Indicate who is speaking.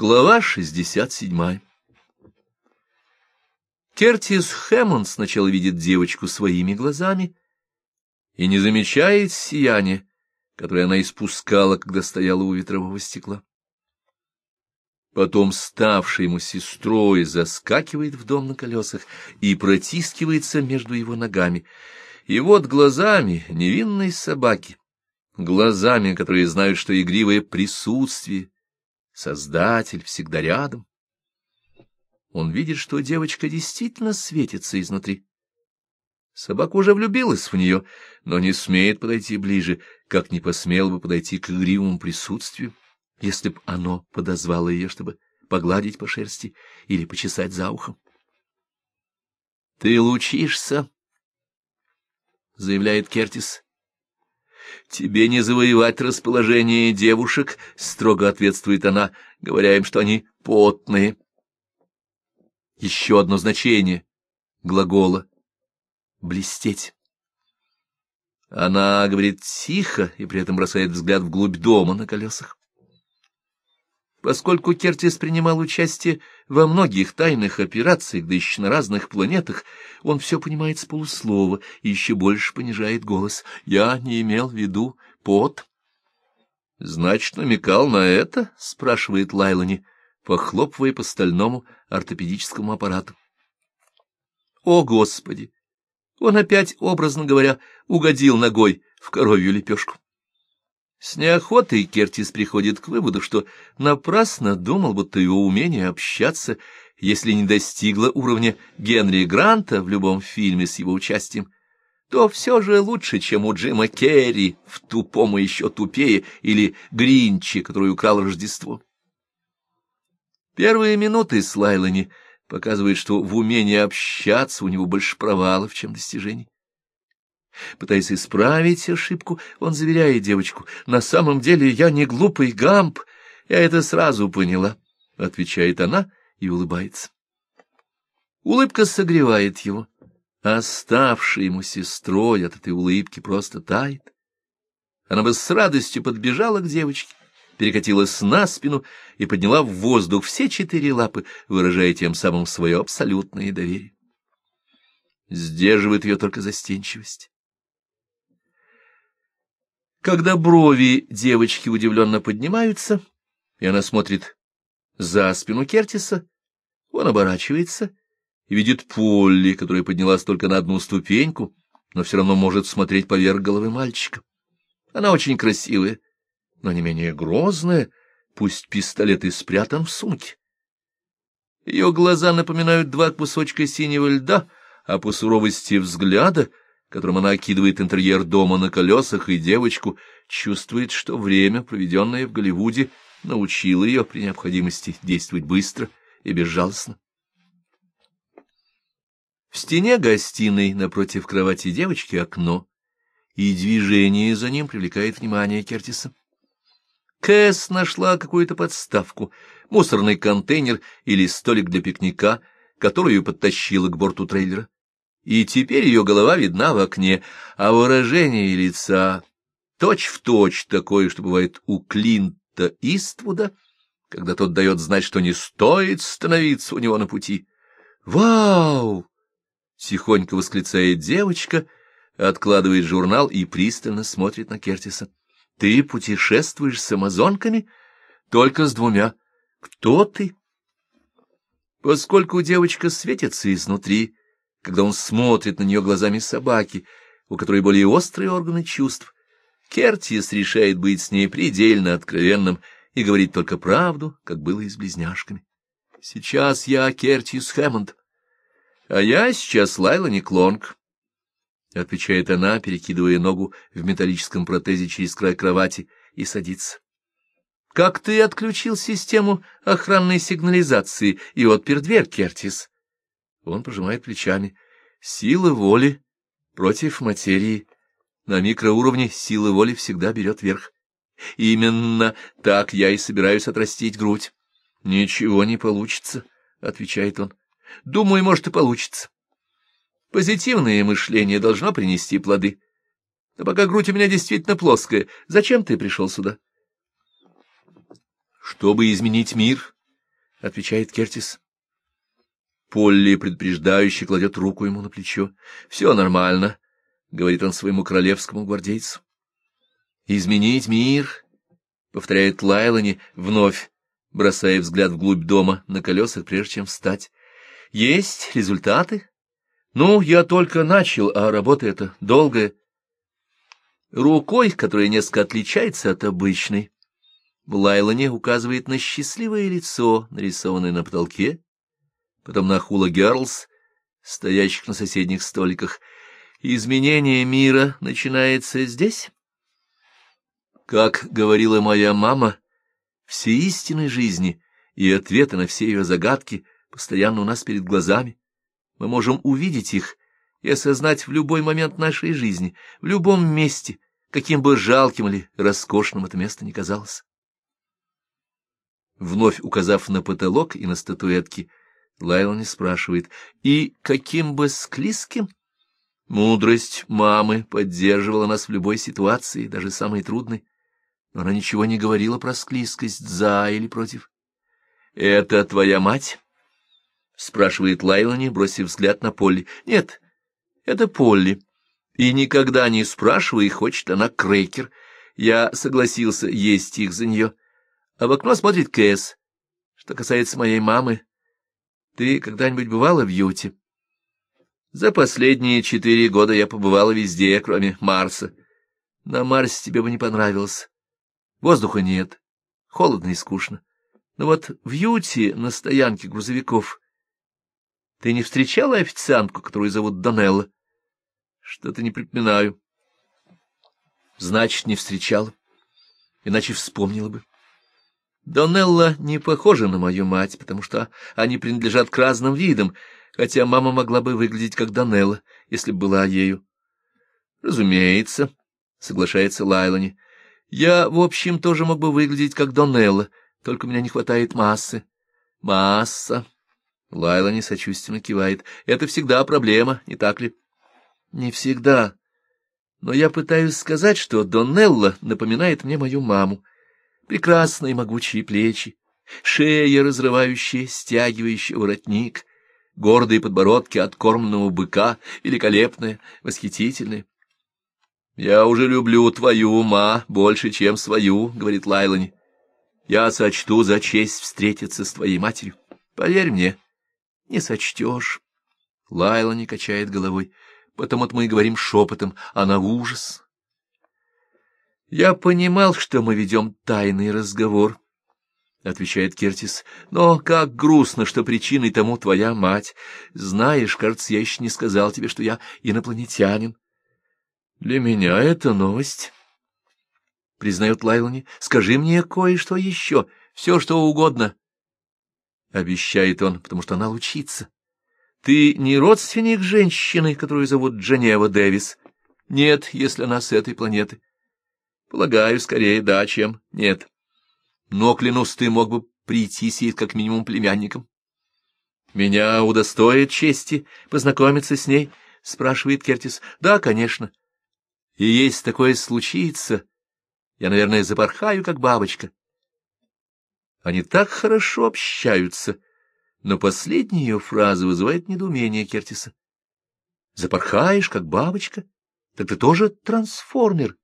Speaker 1: Глава 67. Кертис Хэммонд сначала видит девочку своими глазами и не замечает сияния, которое она испускала, когда стояла у ветрового стекла. Потом, ставшая ему сестрой, заскакивает в дом на колесах и протискивается между его ногами. И вот глазами невинной собаки, глазами, которые знают, что игривое присутствие, Создатель всегда рядом. Он видит, что девочка действительно светится изнутри. Собака уже влюбилась в нее, но не смеет подойти ближе, как не посмел бы подойти к игривому присутствию, если б оно подозвало ее, чтобы погладить по шерсти или почесать за ухом. — Ты лучишься, — заявляет Кертис. — Тебе не завоевать расположение девушек, — строго ответствует она, говоря им, что они потные. Еще одно значение глагола — блестеть. Она говорит тихо и при этом бросает взгляд вглубь дома на колесах. Поскольку Кертис принимал участие во многих тайных операциях, да еще на разных планетах, он все понимает с полуслова и еще больше понижает голос. «Я не имел в виду пот». «Значит, намекал на это?» — спрашивает Лайлани, похлопывая по стальному ортопедическому аппарату. «О, Господи! Он опять, образно говоря, угодил ногой в коровью лепешку». С неохотой Кертис приходит к выводу, что напрасно думал, будто его умение общаться, если не достигло уровня Генри Гранта в любом фильме с его участием, то все же лучше, чем у Джима Керри в «Тупом и еще тупее» или «Гринче», который украл Рождество. Первые минуты с Лайлани показывают, что в умении общаться у него больше провалов, чем достижений. Пытаясь исправить ошибку, он заверяет девочку: «На самом деле я не глупый Гамп, я это сразу поняла», — отвечает она и улыбается. Улыбка согревает его, а ставшая ему сестрой от этой улыбки просто тает. Она бы с радостью подбежала к девочке, перекатилась на спину и подняла в воздух все 4 лапы, выражая тем самым свое абсолютное доверие. Сдерживает ее только застенчивость. Когда брови девочки удивленно поднимаются, и она смотрит за спину Кертиса, он оборачивается и видит Полли, которая поднялась только на 1 ступеньку, но все равно может смотреть поверх головы мальчика. Она очень красивая, но не менее грозная, пусть пистолет и спрятан в сумке. Ее глаза напоминают 2 кусочка синего льда, а по суровости взгляда, которым она окидывает интерьер дома на колесах, и девочку, чувствует, что время, проведенное в Голливуде, научило ее при необходимости действовать быстро и безжалостно. В стене гостиной напротив кровати девочки окно, и движение за ним привлекает внимание Кертиса. Кэс нашла какую-то подставку, мусорный контейнер или столик для пикника, которую подтащила к борту трейлера. И теперь ее голова видна в окне, а выражение лица точь-в-точь такое, что бывает у Клинта Иствуда, когда тот дает знать, что не стоит становиться у него на пути. «Вау!» — тихонько восклицает девочка, откладывает журнал и пристально смотрит на Кертиса. «Ты путешествуешь с амазонками? Только с 2. Кто ты?» Поскольку девочка светится изнутри, когда он смотрит на нее глазами собаки, у которой более острые органы чувств, Кертис решает быть с ней предельно откровенным и говорить только правду, как было и с близняшками. «Сейчас я Кертис Хэммонд, а я сейчас Лайлани Клонг», — отвечает она, перекидывая ногу в металлическом протезе через край кровати, и садится. «Как ты отключил систему охранной сигнализации и отпер дверь, Кертис?» Он пожимает плечами. «Сила воли против материи. На микроуровне сила воли всегда берет верх. Именно так я и собираюсь отрастить грудь». «Ничего не получится», — отвечает он. «Думаю, может, и получится. Позитивное мышление должно принести плоды. Но пока грудь у меня действительно плоская, зачем ты пришел сюда?» «Чтобы изменить мир — отвечает Кертис. Полли предупреждающе кладет руку ему на плечо. — Все нормально, — говорит он своему королевскому гвардейцу. — Изменить мир, — повторяет Лайлани, вновь бросая взгляд вглубь дома на колесах, прежде чем встать. — Есть результаты? Ну, я только начал, а работа эта долгая. Рукой, которая несколько отличается от обычной, Лайлани указывает на счастливое лицо, нарисованное на потолке, потом на Хула Герлс, стоящих на соседних столиках. Изменение мира начинается здесь. Как говорила моя мама, все истины жизни и ответы на все ее загадки постоянно у нас перед глазами. Мы можем увидеть их и осознать в любой момент нашей жизни, в любом месте, каким бы жалким или роскошным это место ни казалось. Вновь указав на потолок и на статуэтки, Лайлани спрашивает, и каким бы склизким? Мудрость мамы поддерживала нас в любой ситуации, даже самой трудной, но она ничего не говорила про склизкость за или против. — Это твоя мать? — спрашивает Лайлани, бросив взгляд на Полли. — Нет, это Полли. И никогда не спрашивай, хочет она крекер. Я согласился есть их за нее. А в окно смотрит Кэс. Что касается моей мамы, ты когда-нибудь бывала в Юте? За последние 4 года я побывала везде, кроме Марса. На Марсе тебе бы не понравилось. Воздуха нет, холодно и скучно. Но вот в Юте, на стоянке грузовиков, ты не встречала официантку, которую зовут Донелла? Что-то не припоминаю. Значит, не встречала, иначе вспомнила бы. Донелла не похожа на мою мать, потому что они принадлежат к разным видам, хотя мама могла бы выглядеть как Донелла, если бы была ею. Разумеется, соглашается Лайлани. Я, в общем, тоже мог бы выглядеть как Донелла, только у меня не хватает массы. Масса. Лайлани сочувственно кивает. Это всегда проблема, не так ли? Не всегда. Но я пытаюсь сказать, что Донелла напоминает мне мою маму. Прекрасные могучие плечи, шея, разрывающая, стягивающая воротник, гордые подбородки откормленного быка, великолепная, восхитительная. — Я уже люблю твою, ма, больше, чем свою, — говорит Лайлани. — Я сочту за честь встретиться с твоей матерью. Поверь мне, не сочтешь. Лайлани качает головой. Потому-то мы и говорим шепотом, а на ужас. Я понимал, что мы ведем тайный разговор, — отвечает Кертис, — но как грустно, что причиной тому твоя мать. Знаешь, кажется, я еще не сказал тебе, что я инопланетянин. Для меня это новость, — признает Лайлани. Скажи мне кое-что еще, все, что угодно. Обещает он, потому что она лучится. Ты не родственник женщины, которую зовут Дженева Дэвис? Нет, если она с этой планеты. Полагаю, скорее да, чем нет. Но, клянусь, ты мог бы прийтись ей как минимум племянником. Меня удостоит чести познакомиться с ней, спрашивает Кертис. Да, конечно. И если такое случится, я, наверное, запорхаю, как бабочка. Они так хорошо общаются, но последняя ее фраза вызывает недоумение Кертиса. Запорхаешь, как бабочка? Так ты тоже трансформер.